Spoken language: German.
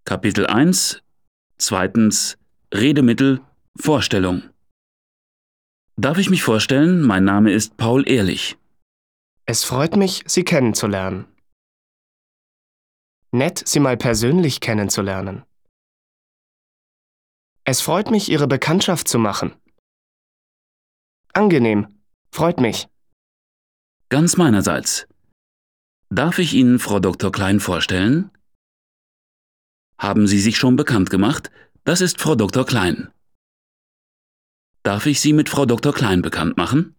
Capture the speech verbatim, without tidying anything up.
Kapitel eins. Zweitens. Redemittel. Vorstellung. Darf ich mich vorstellen? Mein Name ist Paul Ehrlich. Es freut mich, Sie kennenzulernen. Nett, Sie mal persönlich kennenzulernen. Es freut mich, Ihre Bekanntschaft zu machen. Angenehm. Freut mich. Ganz meinerseits. Darf ich Ihnen Frau Doktor Klein vorstellen? Haben Sie sich schon bekannt gemacht? Das ist Frau Doktor Klein. Darf ich Sie mit Frau Doktor Klein bekannt machen?